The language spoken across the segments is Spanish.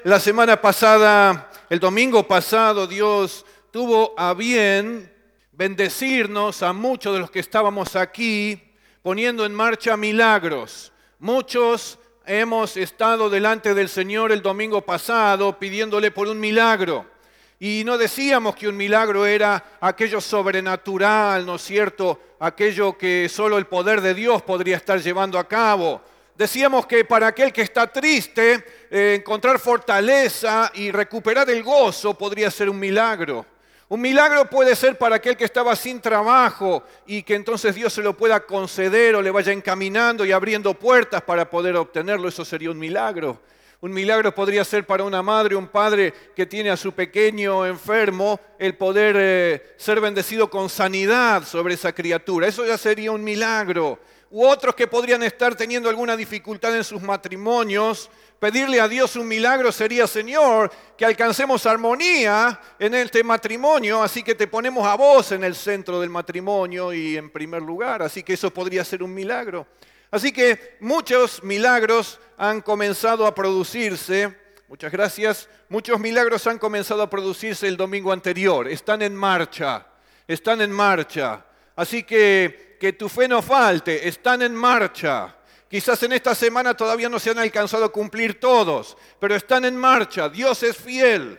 La semana pasada, el domingo pasado, Dios tuvo a bien bendecirnos a muchos de los que estábamos aquí, poniendo en marcha milagros. Muchos hemos estado delante del Señor el domingo pasado pidiéndole por un milagro. Y no decíamos que un milagro era aquello sobrenatural, ¿no es cierto? Aquello que solo el poder de Dios podría estar llevando a cabo. Decíamos que para aquel que está triste, encontrar fortaleza y recuperar el gozo podría ser un milagro. Un milagro puede ser para aquel que estaba sin trabajo y que entonces Dios se lo pueda conceder o le vaya encaminando y abriendo puertas para poder obtenerlo. Eso sería un milagro. Un milagro podría ser para una madre o un padre que tiene a su pequeño enfermo el poder ser bendecido con sanidad sobre esa criatura. Eso ya sería un milagro. U otros que podrían estar teniendo alguna dificultad en sus matrimonios, pedirle a Dios un milagro sería: Señor, que alcancemos armonía en este matrimonio, así que te ponemos a vos en el centro del matrimonio y en primer lugar. Así que eso podría ser un milagro. Así que muchos milagros han comenzado a producirse. Muchas gracias. Muchos milagros han comenzado a producirse el domingo anterior. Están en marcha. Están en marcha. Así que tu fe no falte. Están en marcha. Quizás en esta semana todavía no se han alcanzado a cumplir todos, pero están en marcha. Dios es fiel.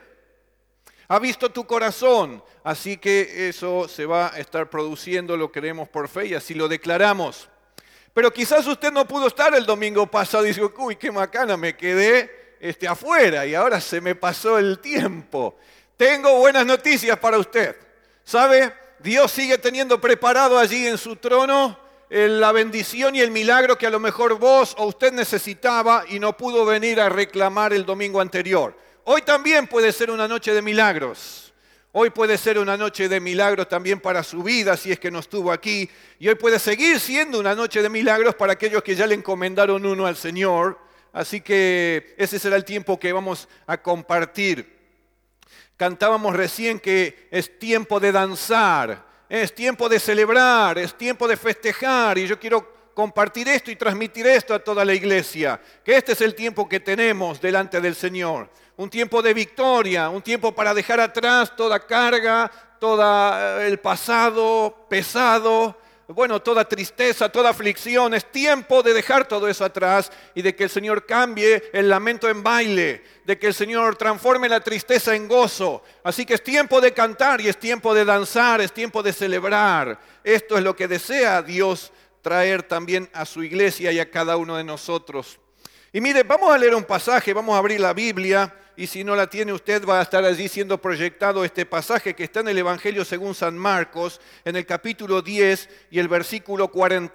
Ha visto tu corazón. Así que eso se va a estar produciendo, lo creemos por fe y así lo declaramos. Pero quizás usted no pudo estar el domingo pasado y dice: uy, qué macana, me quedé afuera y ahora se me pasó el tiempo. Tengo buenas noticias para usted. ¿Sabe? Dios sigue teniendo preparado allí en su trono la bendición y el milagro que a lo mejor vos o usted necesitaba y no pudo venir a reclamar el domingo anterior. Hoy también puede ser una noche de milagros. Hoy puede ser una noche de milagros también para su vida, si es que no estuvo aquí. Y hoy puede seguir siendo una noche de milagros para aquellos que ya le encomendaron uno al Señor. Así que ese será el tiempo que vamos a compartir. Cantábamos recién que es tiempo de danzar, es tiempo de celebrar, es tiempo de festejar. Y yo quiero compartir esto y transmitir esto a toda la iglesia, que este es el tiempo que tenemos delante del Señor. Un tiempo de victoria, un tiempo para dejar atrás toda carga, todo el pasado pesado, toda tristeza, toda aflicción. Es tiempo de dejar todo eso atrás y de que el Señor cambie el lamento en baile, de que el Señor transforme la tristeza en gozo. Así que es tiempo de cantar y es tiempo de danzar, es tiempo de celebrar. Esto es lo que desea Dios traer también a su iglesia y a cada uno de nosotros. Y mire, vamos a leer un pasaje, vamos a abrir la Biblia, y si no la tiene usted va a estar allí siendo proyectado este pasaje que está en el Evangelio según San Marcos, en el capítulo 10 y el versículo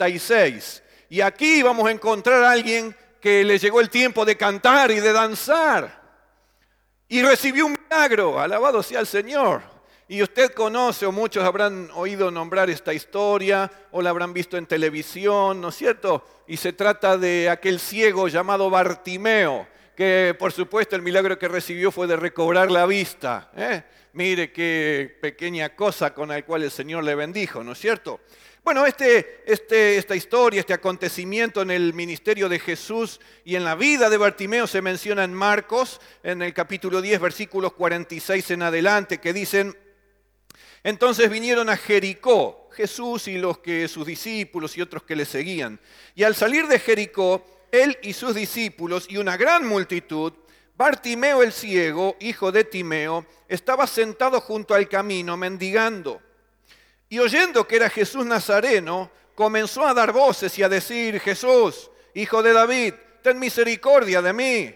46. Y aquí vamos a encontrar a alguien que le llegó el tiempo de cantar y de danzar, y recibió un milagro, alabado sea el Señor. Y usted conoce, o muchos habrán oído nombrar esta historia, o la habrán visto en televisión, ¿no es cierto? Y se trata de aquel ciego llamado Bartimeo, que por supuesto el milagro que recibió fue de recobrar la vista. Mire qué pequeña cosa con la cual el Señor le bendijo, ¿no es cierto? Bueno, esta historia, este acontecimiento en el ministerio de Jesús y en la vida de Bartimeo se menciona en Marcos, en el capítulo 10, versículos 46 en adelante, que dicen: entonces vinieron a Jericó, Jesús y sus discípulos y otros que le seguían. Y al salir de Jericó, él y sus discípulos y una gran multitud, Bartimeo el ciego, hijo de Timeo, estaba sentado junto al camino mendigando. Y oyendo que era Jesús Nazareno, comenzó a dar voces y a decir: Jesús, hijo de David, ten misericordia de mí.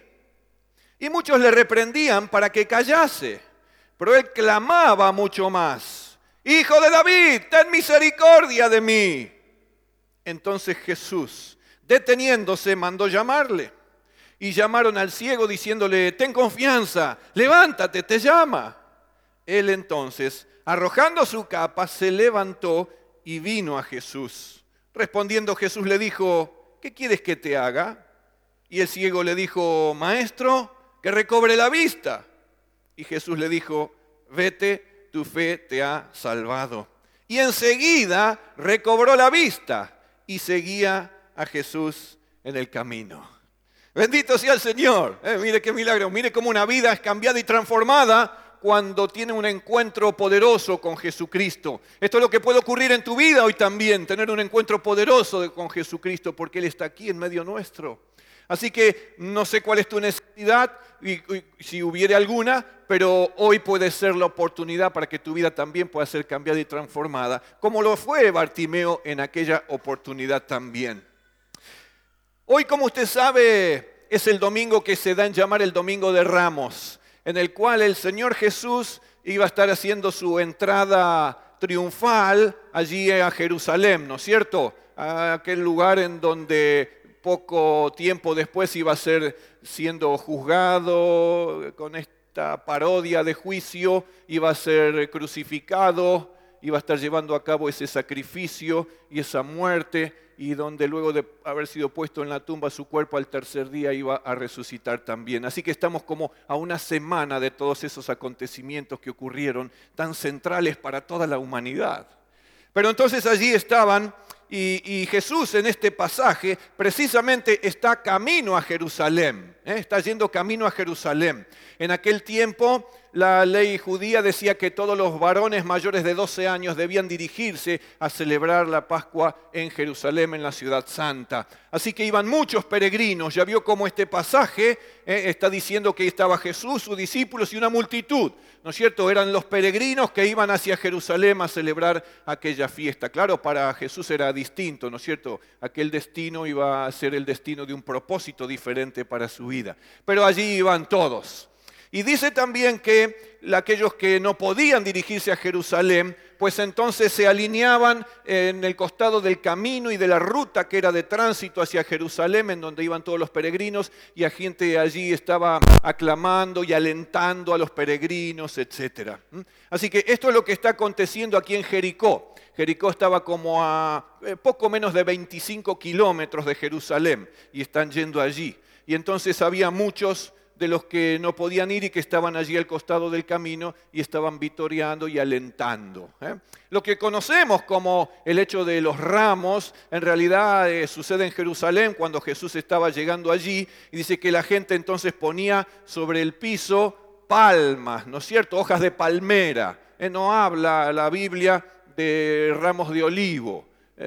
Y muchos le reprendían para que callase, pero él clamaba mucho más: Hijo de David, ten misericordia de mí. Entonces Jesús, deteniéndose, mandó llamarle. Y llamaron al ciego diciéndole: ten confianza, levántate, te llama. Él entonces, arrojando su capa, se levantó y vino a Jesús. Respondiendo Jesús le dijo: ¿qué quieres que te haga? Y el ciego le dijo: Maestro, que recobre la vista. Y Jesús le dijo: vete, tu fe te ha salvado. Y enseguida recobró la vista y seguía a Jesús en el camino. Bendito sea el Señor. Mire qué milagro. Mire cómo una vida es cambiada y transformada cuando tiene un encuentro poderoso con Jesucristo. Esto es lo que puede ocurrir en tu vida hoy también, tener un encuentro poderoso con Jesucristo, porque Él está aquí en medio nuestro. Así que no sé cuál es tu necesidad, y si hubiere alguna, pero hoy puede ser la oportunidad para que tu vida también pueda ser cambiada y transformada, como lo fue Bartimeo en aquella oportunidad también. Hoy, como usted sabe, es el domingo que se da en llamar el Domingo de Ramos, en el cual el Señor Jesús iba a estar haciendo su entrada triunfal allí a Jerusalén, ¿no es cierto? A aquel lugar en donde poco tiempo después iba a ser siendo juzgado con esta parodia de juicio, iba a ser crucificado, iba a estar llevando a cabo ese sacrificio y esa muerte, y donde luego de haber sido puesto en la tumba su cuerpo al tercer día iba a resucitar también. Así que estamos como a una semana de todos esos acontecimientos que ocurrieron tan centrales para toda la humanidad. Pero entonces allí estaban y Jesús en este pasaje precisamente está camino a Jerusalén, está yendo camino a Jerusalén. En aquel tiempo la ley judía decía que todos los varones mayores de 12 años debían dirigirse a celebrar la Pascua en Jerusalén, en la ciudad santa. Así que iban muchos peregrinos. Ya vio cómo este pasaje está diciendo que estaba Jesús, sus discípulos y una multitud, ¿no es cierto? Eran los peregrinos que iban hacia Jerusalén a celebrar aquella fiesta. Claro, para Jesús era distinto, ¿no es cierto? Aquel destino iba a ser el destino de un propósito diferente para su vida. Pero allí iban todos. Y dice también que aquellos que no podían dirigirse a Jerusalén, pues entonces se alineaban en el costado del camino y de la ruta que era de tránsito hacia Jerusalén, en donde iban todos los peregrinos, y la gente allí estaba aclamando y alentando a los peregrinos, etc. Así que esto es lo que está aconteciendo aquí en Jericó. Jericó estaba como a poco menos de 25 kilómetros de Jerusalén, y están yendo allí. Y entonces había muchos de los que no podían ir y que estaban allí al costado del camino y estaban vitoreando y alentando. Lo que conocemos como el hecho de los ramos, en realidad sucede en Jerusalén cuando Jesús estaba llegando allí, y dice que la gente entonces ponía sobre el piso palmas, ¿no es cierto? Hojas de palmera. No habla la Biblia de ramos de olivo.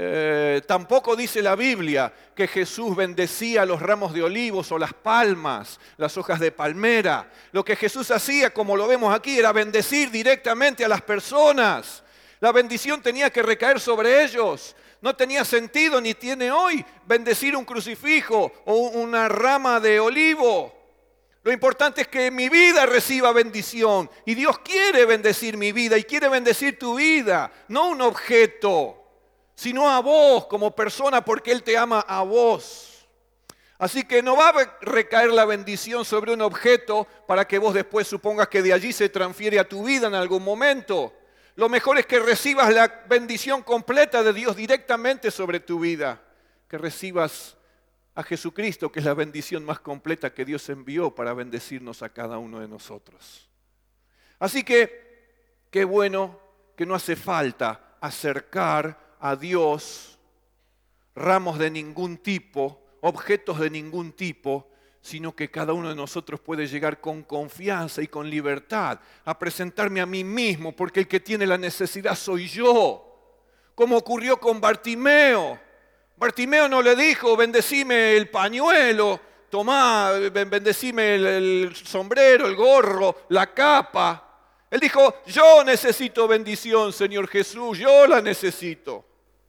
Tampoco dice la Biblia que Jesús bendecía los ramos de olivos o las palmas, las hojas de palmera. Lo que Jesús hacía, como lo vemos aquí, era bendecir directamente a las personas. La bendición tenía que recaer sobre ellos. No tenía sentido, ni tiene hoy, bendecir un crucifijo o una rama de olivo. Lo importante es que mi vida reciba bendición, y Dios quiere bendecir mi vida y quiere bendecir tu vida, no un objeto, sino a vos como persona, porque Él te ama a vos. Así que no va a recaer la bendición sobre un objeto para que vos después supongas que de allí se transfiere a tu vida en algún momento. Lo mejor es que recibas la bendición completa de Dios directamente sobre tu vida, que recibas a Jesucristo, que es la bendición más completa que Dios envió para bendecirnos a cada uno de nosotros. Así que, qué bueno que no hace falta acercar a Dios ramos de ningún tipo, objetos de ningún tipo, sino que cada uno de nosotros puede llegar con confianza y con libertad a presentarme a mí mismo, porque el que tiene la necesidad soy yo, como ocurrió con Bartimeo. Bartimeo no le dijo, bendecime el pañuelo, tomá, bendecime el sombrero, el gorro, la capa. Él dijo, yo necesito bendición, Señor Jesús, yo la necesito.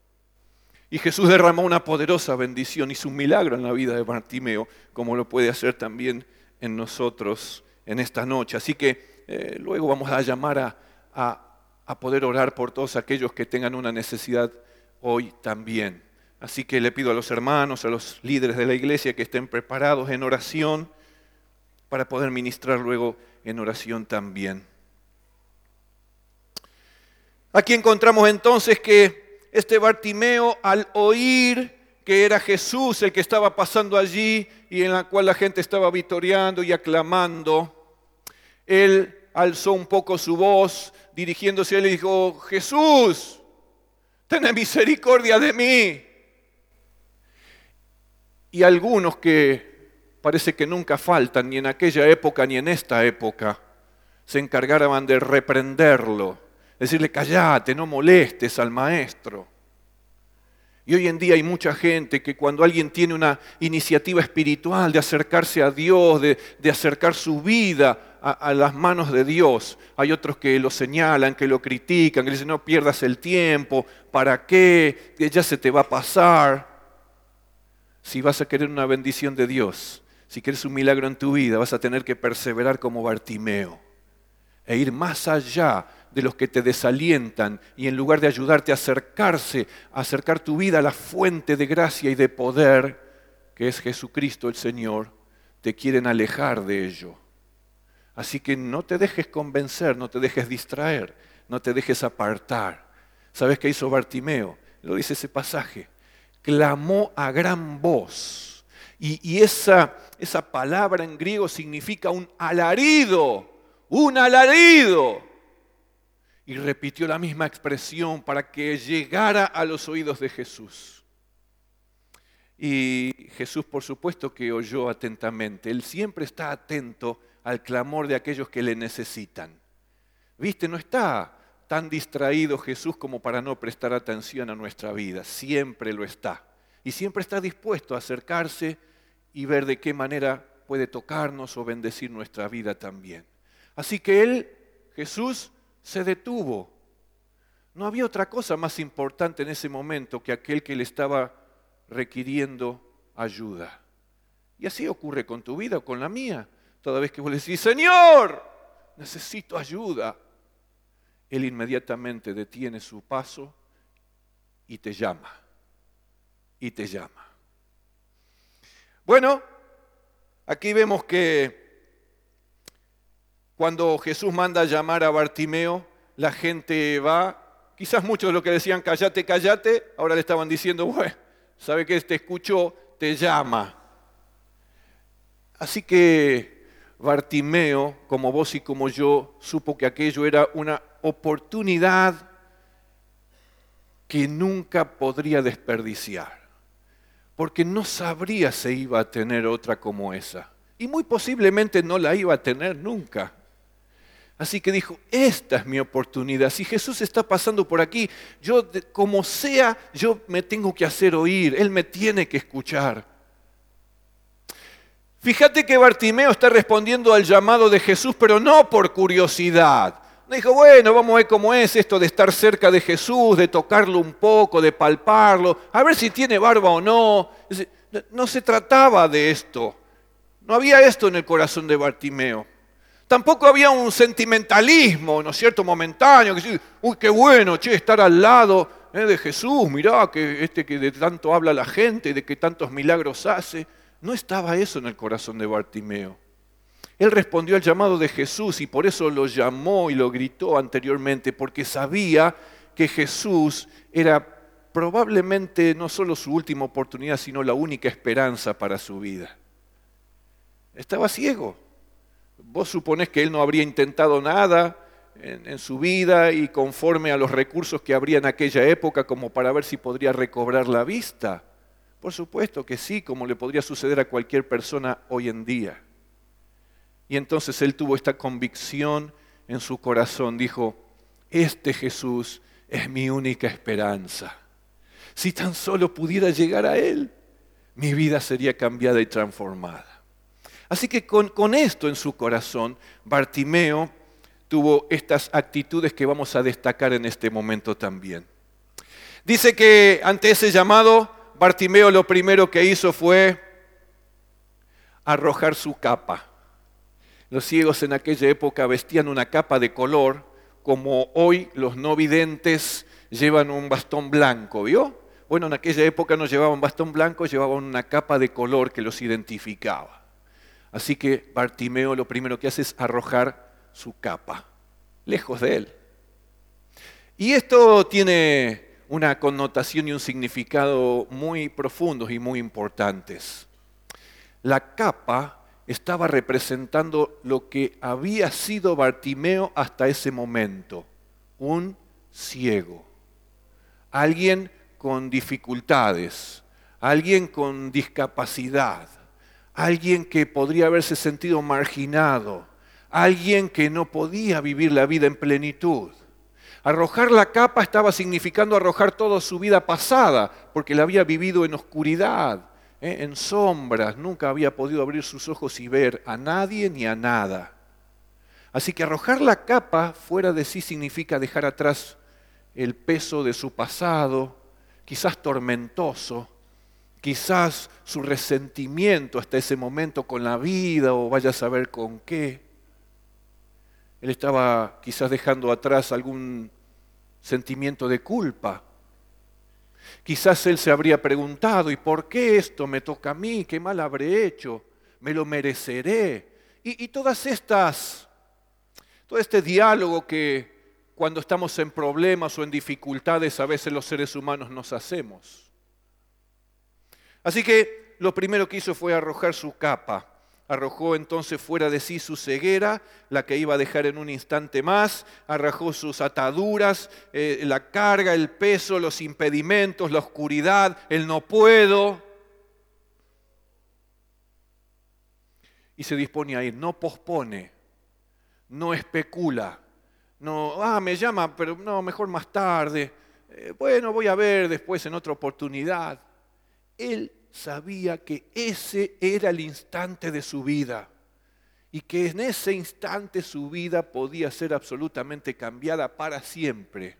Y Jesús derramó una poderosa bendición, hizo un milagro en la vida de Bartimeo, como lo puede hacer también en nosotros en esta noche. Así que luego vamos a llamar a poder orar por todos aquellos que tengan una necesidad hoy también. Así que le pido a los hermanos, a los líderes de la iglesia que estén preparados en oración para poder ministrar luego en oración también. Aquí encontramos entonces que este Bartimeo, al oír que era Jesús el que estaba pasando allí y en la cual la gente estaba vitoreando y aclamando, él alzó un poco su voz, dirigiéndose a él y dijo, Jesús, ten misericordia de mí. Y algunos que parece que nunca faltan, ni en aquella época ni en esta época, se encargaban de reprenderlo, decirle, callate, no molestes al maestro. Y hoy en día hay mucha gente que cuando alguien tiene una iniciativa espiritual de acercarse a Dios, de acercar su vida a las manos de Dios, hay otros que lo señalan, que lo critican, que dicen, no pierdas el tiempo, ¿para qué? Ya se te va a pasar. Si vas a querer una bendición de Dios, si quieres un milagro en tu vida, vas a tener que perseverar como Bartimeo e ir más allá de los que te desalientan y en lugar de ayudarte a acercar tu vida a la fuente de gracia y de poder, que es Jesucristo el Señor, te quieren alejar de ello. Así que no te dejes convencer, no te dejes distraer, no te dejes apartar. ¿Sabes qué hizo Bartimeo? Lo dice ese pasaje. Clamó a gran voz. Y esa palabra en griego significa un alarido, un alarido. Y repitió la misma expresión para que llegara a los oídos de Jesús. Y Jesús, por supuesto, que oyó atentamente. Él siempre está atento al clamor de aquellos que le necesitan. ¿Viste? No está tan distraído Jesús como para no prestar atención a nuestra vida. Siempre lo está. Y siempre está dispuesto a acercarse y ver de qué manera puede tocarnos o bendecir nuestra vida también. Así que Jesús, se detuvo. No había otra cosa más importante en ese momento que aquel que le estaba requiriendo ayuda. Y así ocurre con tu vida o con la mía. Toda vez que vos le decís, Señor, necesito ayuda, Él inmediatamente detiene su paso y te llama. Y te llama. Bueno, aquí vemos que cuando Jesús manda a llamar a Bartimeo, la gente va, quizás muchos de los que decían cállate, cállate, ahora le estaban diciendo, bueno, ¿sabe qué? Te escuchó, te llama. Así que Bartimeo, como vos y como yo, supo que aquello era una oportunidad que nunca podría desperdiciar, porque no sabría si iba a tener otra como esa, y muy posiblemente no la iba a tener nunca. Así que dijo, esta es mi oportunidad. Si Jesús está pasando por aquí, yo como sea, yo me tengo que hacer oír, Él me tiene que escuchar. Fíjate que Bartimeo está respondiendo al llamado de Jesús, pero no por curiosidad. No dijo, bueno, vamos a ver cómo es esto de estar cerca de Jesús, de tocarlo un poco, de palparlo, a ver si tiene barba o no. No se trataba de esto. No había esto en el corazón de Bartimeo. Tampoco había un sentimentalismo, ¿no es cierto?, momentáneo, que sí, uy, qué bueno, che, estar al lado de Jesús, mirá, que de tanto habla la gente, de que tantos milagros hace. No estaba eso en el corazón de Bartimeo. Él respondió al llamado de Jesús y por eso lo llamó y lo gritó anteriormente, porque sabía que Jesús era probablemente no solo su última oportunidad, sino la única esperanza para su vida. Estaba ciego. Vos suponés que él no habría intentado nada en su vida y conforme a los recursos que habría en aquella época como para ver si podría recobrar la vista. Por supuesto que sí, como le podría suceder a cualquier persona hoy en día. Y entonces él tuvo esta convicción en su corazón. Dijo, este Jesús es mi única esperanza. Si tan solo pudiera llegar a Él, mi vida sería cambiada y transformada. Así que con esto en su corazón, Bartimeo tuvo estas actitudes que vamos a destacar en este momento también. Dice que ante ese llamado, Bartimeo lo primero que hizo fue arrojar su capa. Los ciegos en aquella época vestían una capa de color, como hoy los no videntes llevan un bastón blanco, ¿vio? Bueno, en aquella época no llevaban bastón blanco, llevaban una capa de color que los identificaba. Así que Bartimeo lo primero que hace es arrojar su capa, lejos de él. Y esto tiene una connotación y un significado muy profundos y muy importantes. La capa estaba representando lo que había sido Bartimeo hasta ese momento, un ciego, alguien con dificultades, alguien con discapacidad, alguien que podría haberse sentido marginado, alguien que no podía vivir la vida en plenitud. Arrojar la capa estaba significando arrojar toda su vida pasada, porque la había vivido en oscuridad, en sombras, nunca había podido abrir sus ojos y ver a nadie ni a nada. Así que arrojar la capa fuera de sí significa dejar atrás el peso de su pasado, quizás tormentoso, quizás su resentimiento hasta ese momento con la vida o vaya a saber con qué. Él estaba quizás dejando atrás algún sentimiento de culpa. Quizás él se habría preguntado, ¿y por qué esto me toca a mí? ¿Qué mal habré hecho? ¿Me lo mereceré? Y todo este diálogo que cuando estamos en problemas o en dificultades a veces los seres humanos nos hacemos. Así que lo primero que hizo fue arrojar su capa. Arrojó entonces fuera de sí su ceguera, la que iba a dejar en un instante más. Arrojó sus ataduras, la carga, el peso, los impedimentos, la oscuridad, el no puedo. Y se dispone a ir, no pospone, no especula. No, me llama, pero no, mejor más tarde. Bueno, voy a ver después en otra oportunidad. Él sabía que ese era el instante de su vida y que en ese instante su vida podía ser absolutamente cambiada para siempre.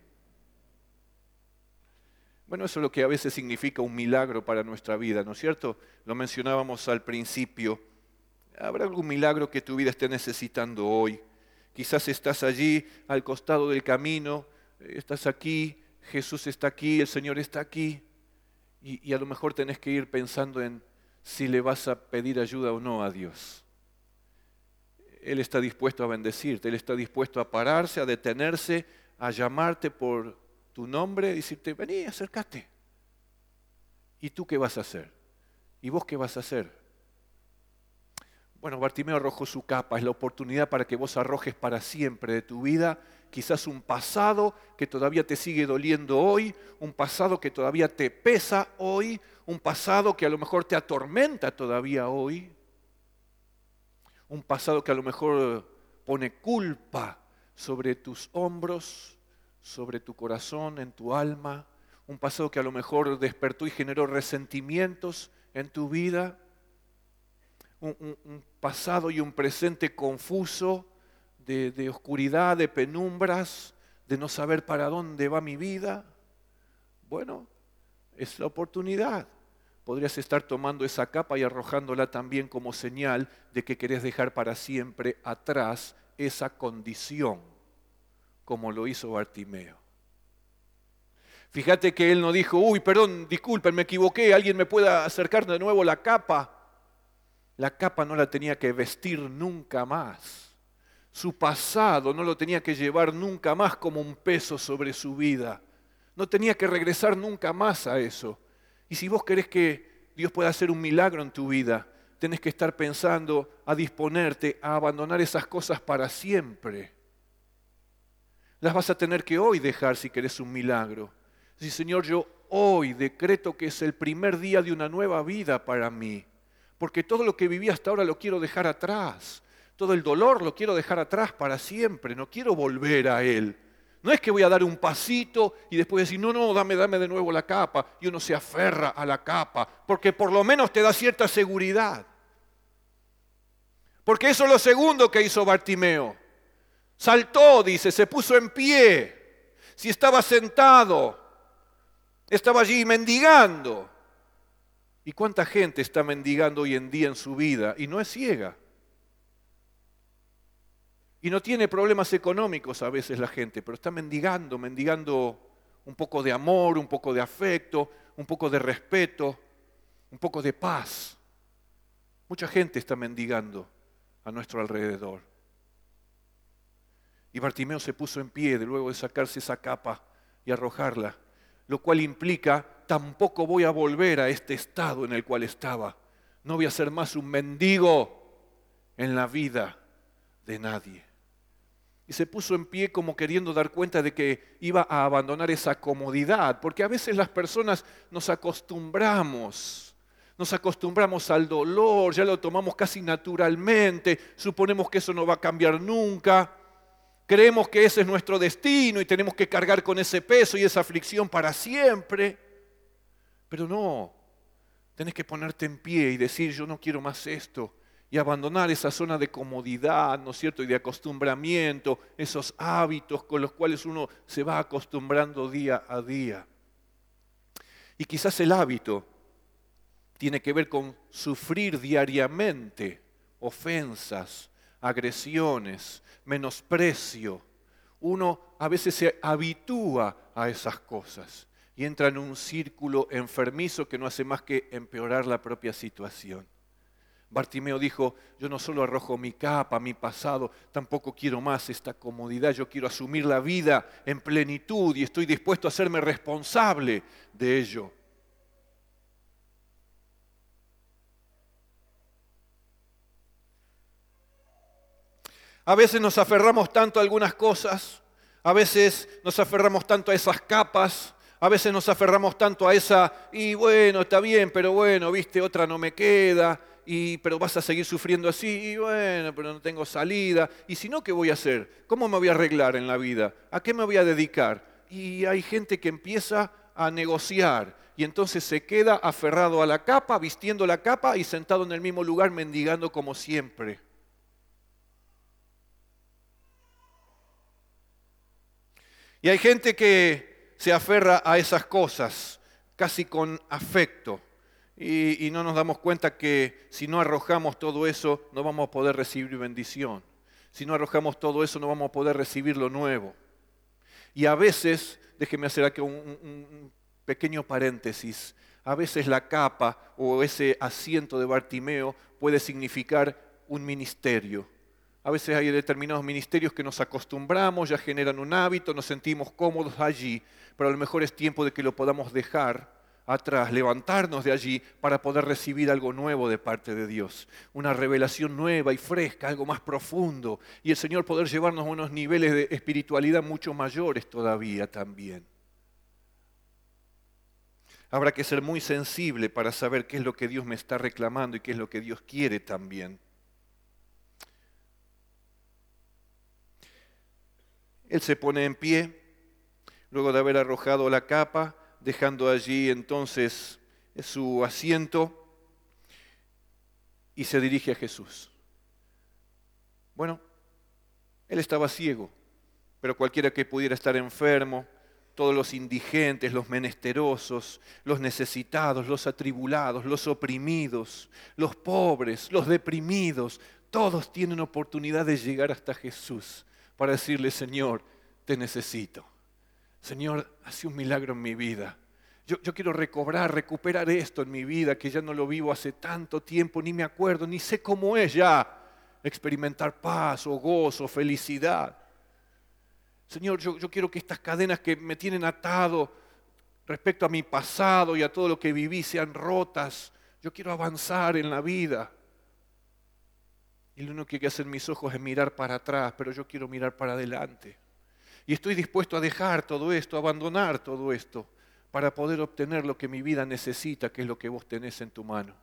Bueno, eso es lo que a veces significa un milagro para nuestra vida, ¿no es cierto? Lo mencionábamos al principio. ¿Habrá algún milagro que tu vida esté necesitando hoy? Quizás estás allí al costado del camino, estás aquí, Jesús está aquí, el Señor está aquí. Y a lo mejor tenés que ir pensando en si le vas a pedir ayuda o no a Dios. Él está dispuesto a bendecirte, Él está dispuesto a pararse, a detenerse, a llamarte por tu nombre, y decirte, vení, acércate. ¿Y tú qué vas a hacer? ¿Y vos qué vas a hacer? Bueno, Bartimeo arrojó su capa, es la oportunidad para que vos arrojes para siempre de tu vida quizás un pasado que todavía te sigue doliendo hoy, un pasado que todavía te pesa hoy, un pasado que a lo mejor te atormenta todavía hoy, un pasado que a lo mejor pone culpa sobre tus hombros, sobre tu corazón, en tu alma, un pasado que a lo mejor despertó y generó resentimientos en tu vida, un pasado y un presente confuso, de oscuridad, de penumbras, de no saber para dónde va mi vida. Bueno, es la oportunidad. Podrías estar tomando esa capa y arrojándola también como señal de que querés dejar para siempre atrás esa condición, como lo hizo Bartimeo. Fíjate que él no dijo, uy, perdón, disculpen, me equivoqué, alguien me pueda acercar de nuevo la capa. La capa no la tenía que vestir nunca más. Su pasado no lo tenía que llevar nunca más como un peso sobre su vida. No tenía que regresar nunca más a eso. Y si vos querés que Dios pueda hacer un milagro en tu vida, tenés que estar pensando a disponerte a abandonar esas cosas para siempre. Las vas a tener que hoy dejar si querés un milagro. Sí, Señor, yo hoy decreto que es el primer día de una nueva vida para mí. Porque todo lo que viví hasta ahora lo quiero dejar atrás. Todo el dolor lo quiero dejar atrás para siempre. No quiero volver a él. No es que voy a dar un pasito y después decir, no, dame de nuevo la capa. Y uno se aferra a la capa. Porque por lo menos te da cierta seguridad. Porque eso es lo segundo que hizo Bartimeo. Saltó, dice, se puso en pie. Si estaba sentado, estaba allí mendigando. ¿Y cuánta gente está mendigando hoy en día en su vida y no es ciega? Y no tiene problemas económicos a veces la gente, pero está mendigando un poco de amor, un poco de afecto, un poco de respeto, un poco de paz. Mucha gente está mendigando a nuestro alrededor. Y Bartimeo se puso en pie luego de sacarse esa capa y arrojarla, lo cual implica, tampoco voy a volver a este estado en el cual estaba. No voy a ser más un mendigo en la vida de nadie. Y se puso en pie como queriendo dar cuenta de que iba a abandonar esa comodidad, porque a veces las personas nos acostumbramos Nos acostumbramos al dolor, ya lo tomamos casi naturalmente, suponemos que eso no va a cambiar nunca. Creemos que ese es nuestro destino y tenemos que cargar con ese peso y esa aflicción para siempre. Pero no, tenés que ponerte en pie y decir, yo no quiero más esto. Y abandonar esa zona de comodidad, ¿no es cierto? Y de acostumbramiento, esos hábitos con los cuales uno se va acostumbrando día a día. Y quizás el hábito tiene que ver con sufrir diariamente ofensas, agresiones, menosprecio. Uno a veces se habitúa a esas cosas y entra en un círculo enfermizo que no hace más que empeorar la propia situación. Bartimeo dijo, yo no solo arrojo mi capa, mi pasado, tampoco quiero más esta comodidad, yo quiero asumir la vida en plenitud y estoy dispuesto a hacerme responsable de ello. A veces nos aferramos tanto a algunas cosas, a veces nos aferramos tanto a esas capas, a veces nos aferramos tanto a esa, y bueno, está bien, pero bueno, viste, otra no me queda, pero vas a seguir sufriendo así, y bueno, pero no tengo salida. Y si no, ¿qué voy a hacer? ¿Cómo me voy a arreglar en la vida? ¿A qué me voy a dedicar? Y hay gente que empieza a negociar, y entonces se queda aferrado a la capa, vistiendo la capa y sentado en el mismo lugar mendigando como siempre. Y hay gente que se aferra a esas cosas casi con afecto y no nos damos cuenta que si no arrojamos todo eso no vamos a poder recibir bendición. Si no arrojamos todo eso no vamos a poder recibir lo nuevo. Y a veces, déjeme hacer aquí un pequeño paréntesis, a veces la capa o ese asiento de Bartimeo puede significar un ministerio. A veces hay determinados ministerios que nos acostumbramos, ya generan un hábito, nos sentimos cómodos allí, pero a lo mejor es tiempo de que lo podamos dejar atrás, levantarnos de allí para poder recibir algo nuevo de parte de Dios. Una revelación nueva y fresca, algo más profundo. Y el Señor poder llevarnos a unos niveles de espiritualidad mucho mayores todavía también. Habrá que ser muy sensible para saber qué es lo que Dios me está reclamando y qué es lo que Dios quiere también. Él se pone en pie, luego de haber arrojado la capa, dejando allí entonces su asiento, y se dirige a Jesús. Bueno, él estaba ciego, pero cualquiera que pudiera estar enfermo, todos los indigentes, los menesterosos, los necesitados, los atribulados, los oprimidos, los pobres, los deprimidos, todos tienen oportunidad de llegar hasta Jesús para decirle, Señor, te necesito. Señor, hace un milagro en mi vida. Yo quiero recuperar esto en mi vida, que ya no lo vivo hace tanto tiempo, ni me acuerdo, ni sé cómo es ya experimentar paz o gozo, felicidad. Señor, yo quiero que estas cadenas que me tienen atado respecto a mi pasado y a todo lo que viví sean rotas. Yo quiero avanzar en la vida. Y lo único que hacen mis ojos es mirar para atrás, pero yo quiero mirar para adelante. Y estoy dispuesto a dejar todo esto, a abandonar todo esto, para poder obtener lo que mi vida necesita, que es lo que vos tenés en tu mano.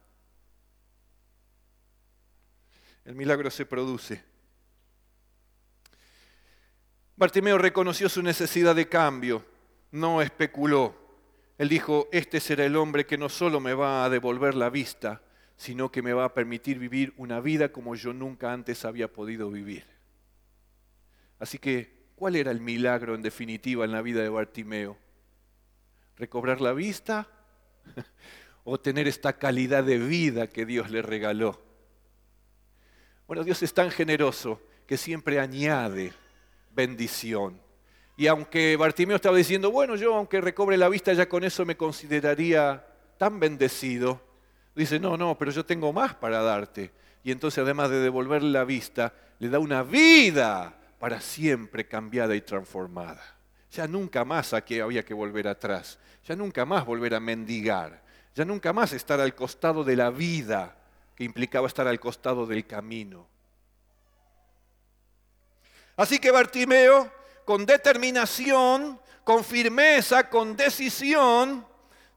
El milagro se produce. Bartimeo reconoció su necesidad de cambio, no especuló. Él dijo, este será el hombre que no solo me va a devolver la vista, sino que me va a permitir vivir una vida como yo nunca antes había podido vivir. Así que, ¿cuál era el milagro en definitiva en la vida de Bartimeo? ¿Recobrar la vista? ¿O tener esta calidad de vida que Dios le regaló? Bueno, Dios es tan generoso que siempre añade bendición. Y aunque Bartimeo estaba diciendo, bueno, yo aunque recobre la vista ya con eso me consideraría tan bendecido, dice, no, pero yo tengo más para darte. Y entonces además de devolverle la vista, le da una vida para siempre cambiada y transformada. Ya nunca más había que volver atrás, ya nunca más volver a mendigar, ya nunca más estar al costado de la vida, que implicaba estar al costado del camino. Así que Bartimeo, con determinación, con firmeza, con decisión,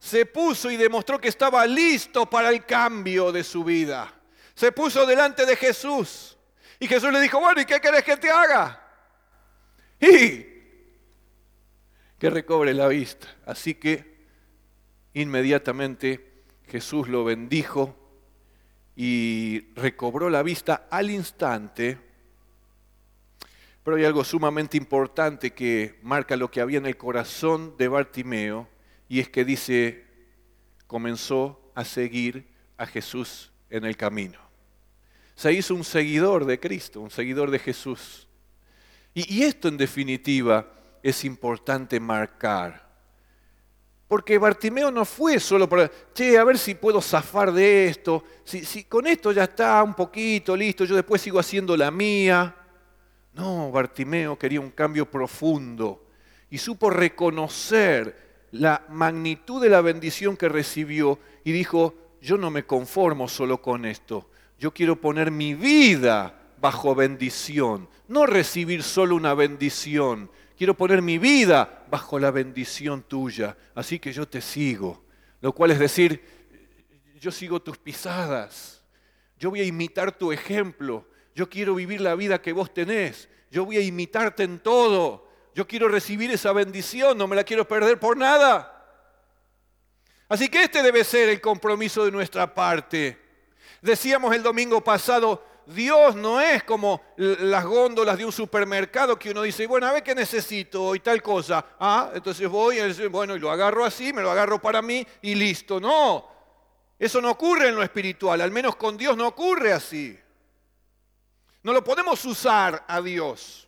se puso y demostró que estaba listo para el cambio de su vida. Se puso delante de Jesús. Y Jesús le dijo, bueno, ¿y qué querés que te haga? Y que recobre la vista. Así que inmediatamente Jesús lo bendijo y recobró la vista al instante. Pero hay algo sumamente importante que marca lo que había en el corazón de Bartimeo, y es que dice, comenzó a seguir a Jesús en el camino. Se hizo un seguidor de Cristo, un seguidor de Jesús. Y esto en definitiva es importante marcar. Porque Bartimeo no fue solo para, a ver si puedo zafar de esto, si con esto ya está un poquito, listo, yo después sigo haciendo la mía. No, Bartimeo quería un cambio profundo y supo reconocer la magnitud de la bendición que recibió y dijo, yo no me conformo solo con esto, yo quiero poner mi vida bajo bendición, no recibir solo una bendición, quiero poner mi vida bajo la bendición tuya, así que yo te sigo. Lo cual es decir, yo sigo tus pisadas, yo voy a imitar tu ejemplo, yo quiero vivir la vida que vos tenés, yo voy a imitarte en todo, yo quiero recibir esa bendición, no me la quiero perder por nada. Así que este debe ser el compromiso de nuestra parte. Decíamos el domingo pasado, Dios no es como las góndolas de un supermercado que uno dice, bueno, a ver qué necesito y tal cosa. Entonces voy y bueno, y lo agarro así, me lo agarro para mí y listo. No, eso no ocurre en lo espiritual, al menos con Dios no ocurre así. No lo podemos usar a Dios.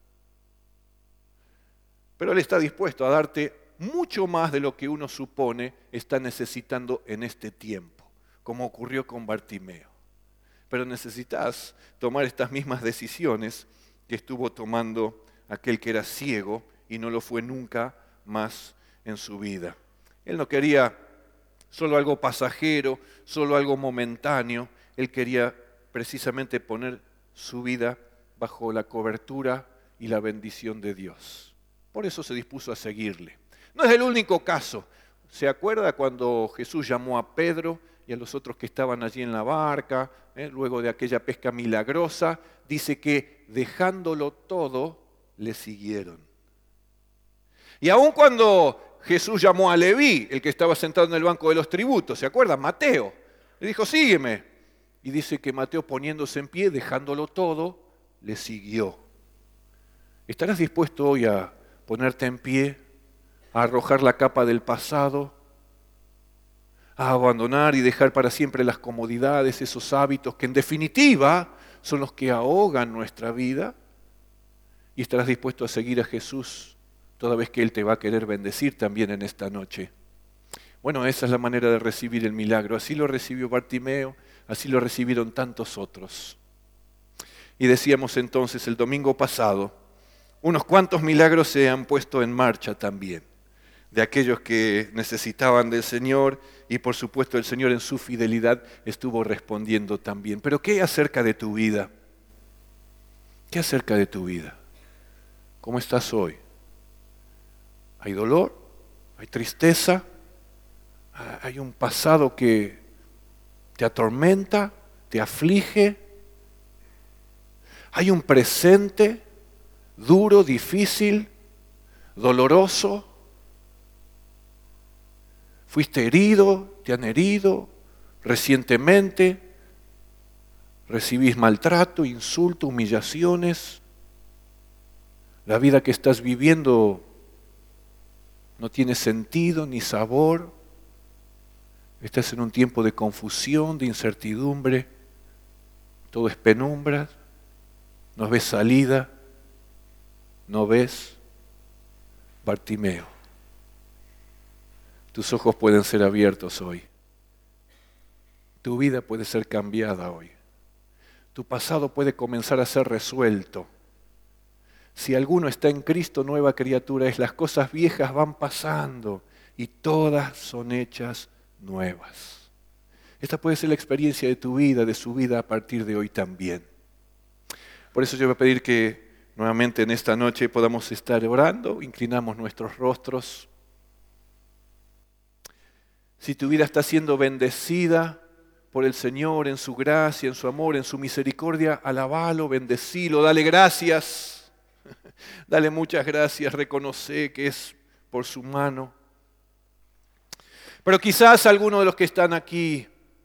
Pero Él está dispuesto a darte mucho más de lo que uno supone está necesitando en este tiempo, como ocurrió con Bartimeo. Pero necesitas tomar estas mismas decisiones que estuvo tomando aquel que era ciego y no lo fue nunca más en su vida. Él no quería solo algo pasajero, solo algo momentáneo. Él quería precisamente poner su vida bajo la cobertura y la bendición de Dios. Por eso se dispuso a seguirle. No es el único caso. ¿Se acuerda cuando Jesús llamó a Pedro y a los otros que estaban allí en la barca, luego de aquella pesca milagrosa? Dice que dejándolo todo, le siguieron. Y aun cuando Jesús llamó a Leví, el que estaba sentado en el banco de los tributos, ¿se acuerdan? Mateo, le dijo, sígueme. Y dice que Mateo, poniéndose en pie, dejándolo todo, le siguió. ¿Estarás dispuesto hoy a ponerte en pie, a arrojar la capa del pasado, a abandonar y dejar para siempre las comodidades, esos hábitos que en definitiva son los que ahogan nuestra vida? ¿Y estarás dispuesto a seguir a Jesús toda vez que Él te va a querer bendecir también en esta noche? Bueno, esa es la manera de recibir el milagro. Así lo recibió Bartimeo, así lo recibieron tantos otros. Y decíamos entonces el domingo pasado, unos cuantos milagros se han puesto en marcha también, de aquellos que necesitaban del Señor, y por supuesto el Señor en su fidelidad estuvo respondiendo también. Pero ¿qué acerca de tu vida? ¿Qué acerca de tu vida? ¿Cómo estás hoy? ¿Hay dolor? ¿Hay tristeza? ¿Hay un pasado que te atormenta, te aflige? ¿Hay un presente duro, difícil, doloroso? ¿Fuiste herido? ¿Te han herido recientemente? ¿Recibís maltrato, insulto, humillaciones? ¿La vida que estás viviendo no tiene sentido ni sabor? ¿Estás en un tiempo de confusión, de incertidumbre? ¿Todo es penumbra? ¿No ves salida? ¿No ves? Bartimeo, tus ojos pueden ser abiertos hoy. Tu vida puede ser cambiada hoy. Tu pasado puede comenzar a ser resuelto. Si alguno está en Cristo, nueva criatura es. Las cosas viejas van pasando y todas son hechas nuevas. Esta puede ser la experiencia de tu vida, de su vida a partir de hoy también. Por eso yo voy a pedir que nuevamente en esta noche podamos estar orando, inclinamos nuestros rostros. Si tu vida está siendo bendecida por el Señor en su gracia, en su amor, en su misericordia, alabalo, bendecilo, dale gracias. Dale muchas gracias, reconoce que es por su mano. Pero quizás algunos de los que están aquí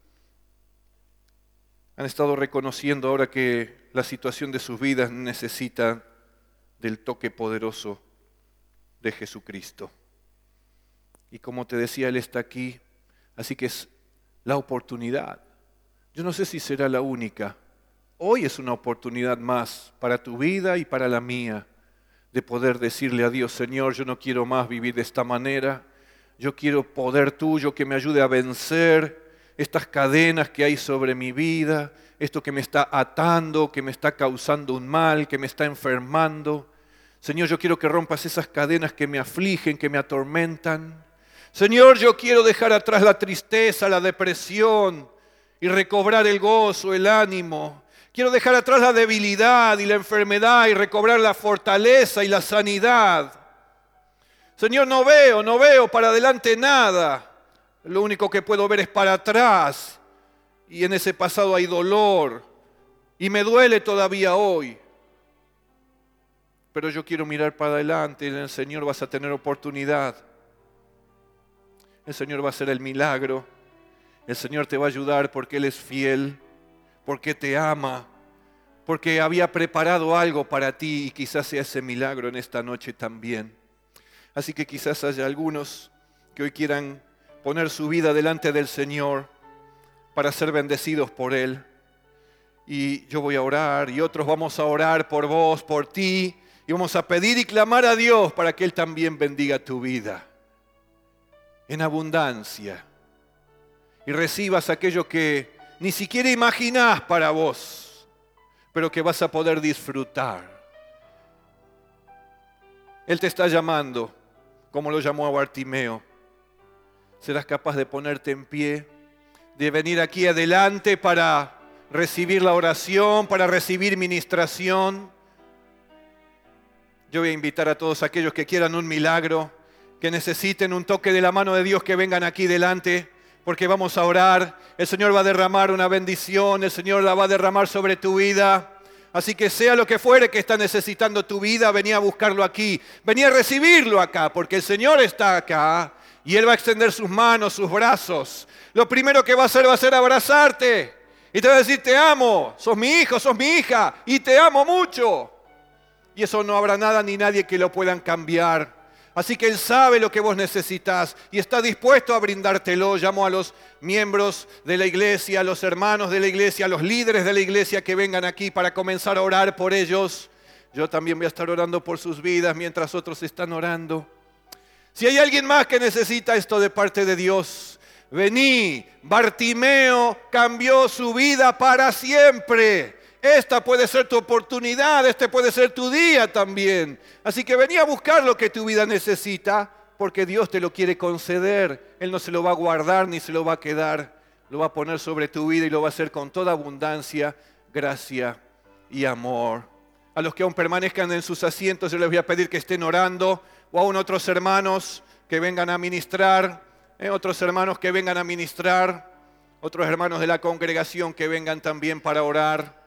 han estado reconociendo ahora que la situación de sus vidas necesita del toque poderoso de Jesucristo. Y como te decía, Él está aquí, así que es la oportunidad. Yo no sé si será la única. Hoy es una oportunidad más para tu vida y para la mía, de poder decirle a Dios: Señor, yo no quiero más vivir de esta manera. Yo quiero poder tuyo que me ayude a vencer estas cadenas que hay sobre mi vida, esto que me está atando, que me está causando un mal, que me está enfermando. Señor, yo quiero que rompas esas cadenas que me afligen, que me atormentan. Señor, yo quiero dejar atrás la tristeza, la depresión y recobrar el gozo, el ánimo. Quiero dejar atrás la debilidad y la enfermedad y recobrar la fortaleza y la sanidad. Señor, no veo para adelante nada. Lo único que puedo ver es para atrás. Y en ese pasado hay dolor. Y me duele todavía hoy. Pero yo quiero mirar para adelante. Y en el Señor vas a tener oportunidad. El Señor va a hacer el milagro. El Señor te va a ayudar porque Él es fiel. Porque te ama. Porque había preparado algo para ti. Y quizás sea ese milagro en esta noche también. Así que quizás haya algunos que hoy quieran poner su vida delante del Señor para ser bendecidos por Él. Y yo voy a orar y otros vamos a orar por vos, por ti. Y vamos a pedir y clamar a Dios para que Él también bendiga tu vida en abundancia. Y recibas aquello que ni siquiera imaginás para vos, pero que vas a poder disfrutar. Él te está llamando, como lo llamó a Bartimeo. Serás capaz de ponerte en pie, de venir aquí adelante para recibir la oración, para recibir ministración. Yo voy a invitar a todos aquellos que quieran un milagro, que necesiten un toque de la mano de Dios, que vengan aquí delante, porque vamos a orar. El Señor va a derramar una bendición, el Señor la va a derramar sobre tu vida. Así que sea lo que fuere que está necesitando tu vida, vení a buscarlo aquí, vení a recibirlo acá, porque el Señor está acá y Él va a extender sus manos, sus brazos. Lo primero que va a hacer abrazarte y te va a decir: te amo, sos mi hijo, sos mi hija y te amo mucho. Y eso no habrá nada ni nadie que lo puedan cambiar. Así que Él sabe lo que vos necesitas y está dispuesto a brindártelo. Llamo a los miembros de la iglesia, a los hermanos de la iglesia, a los líderes de la iglesia que vengan aquí para comenzar a orar por ellos. Yo también voy a estar orando por sus vidas mientras otros están orando. Si hay alguien más que necesita esto de parte de Dios, vení. Bartimeo cambió su vida para siempre. Esta puede ser tu oportunidad, este puede ser tu día también. Así que vení a buscar lo que tu vida necesita, porque Dios te lo quiere conceder. Él no se lo va a guardar ni se lo va a quedar. Lo va a poner sobre tu vida y lo va a hacer con toda abundancia, gracia y amor. A los que aún permanezcan en sus asientos, yo les voy a pedir que estén orando, o aún otros hermanos que vengan a ministrar, otros hermanos que vengan a ministrar, otros hermanos de la congregación que vengan también para orar.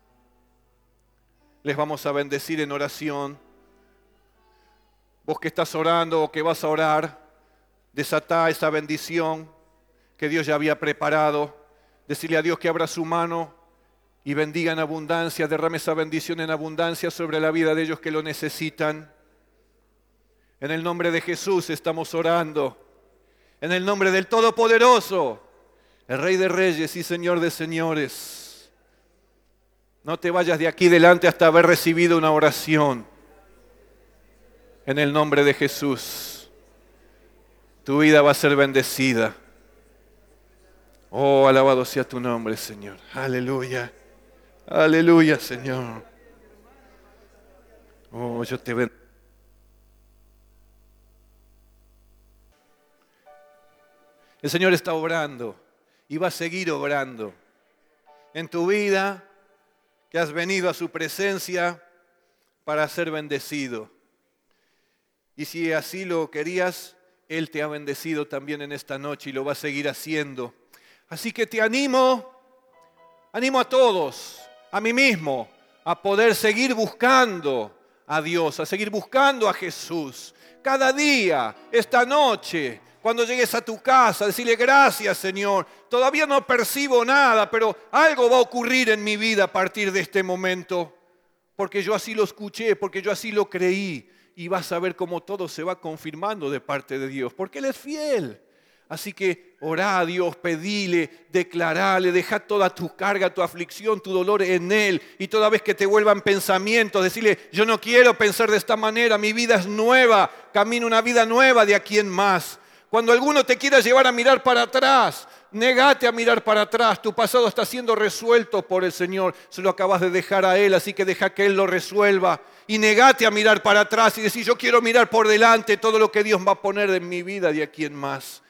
Les vamos a bendecir en oración. Vos que estás orando o que vas a orar, desatá esa bendición que Dios ya había preparado. Decirle a Dios que abra su mano y bendiga en abundancia, derrame esa bendición en abundancia sobre la vida de ellos que lo necesitan. En el nombre de Jesús estamos orando. En el nombre del Todopoderoso, el Rey de Reyes y Señor de Señores. No te vayas de aquí delante hasta haber recibido una oración. En el nombre de Jesús, tu vida va a ser bendecida. Oh, alabado sea tu nombre, Señor. Aleluya. Aleluya, Señor. Oh, yo te bendigo. El Señor está obrando y va a seguir obrando en tu vida, que has venido a su presencia para ser bendecido. Y si así lo querías, Él te ha bendecido también en esta noche y lo va a seguir haciendo. Así que te animo a todos, a mí mismo, a poder seguir buscando a Dios, a seguir buscando a Jesús. Cada día, esta noche, cuando llegues a tu casa, decirle gracias, Señor. Todavía no percibo nada, pero algo va a ocurrir en mi vida a partir de este momento. Porque yo así lo escuché, porque yo así lo creí. Y vas a ver cómo todo se va confirmando de parte de Dios, porque Él es fiel. Así que orá a Dios, pedile, declarale, deja toda tu carga, tu aflicción, tu dolor en Él. Y toda vez que te vuelvan pensamientos, decirle, yo no quiero pensar de esta manera, mi vida es nueva, camino una vida nueva de aquí en más. Cuando alguno te quiera llevar a mirar para atrás, negate a mirar para atrás. Tu pasado está siendo resuelto por el Señor. Se lo acabas de dejar a Él, así que deja que Él lo resuelva. Y negate a mirar para atrás y decir, yo quiero mirar por delante todo lo que Dios va a poner en mi vida de aquí en más.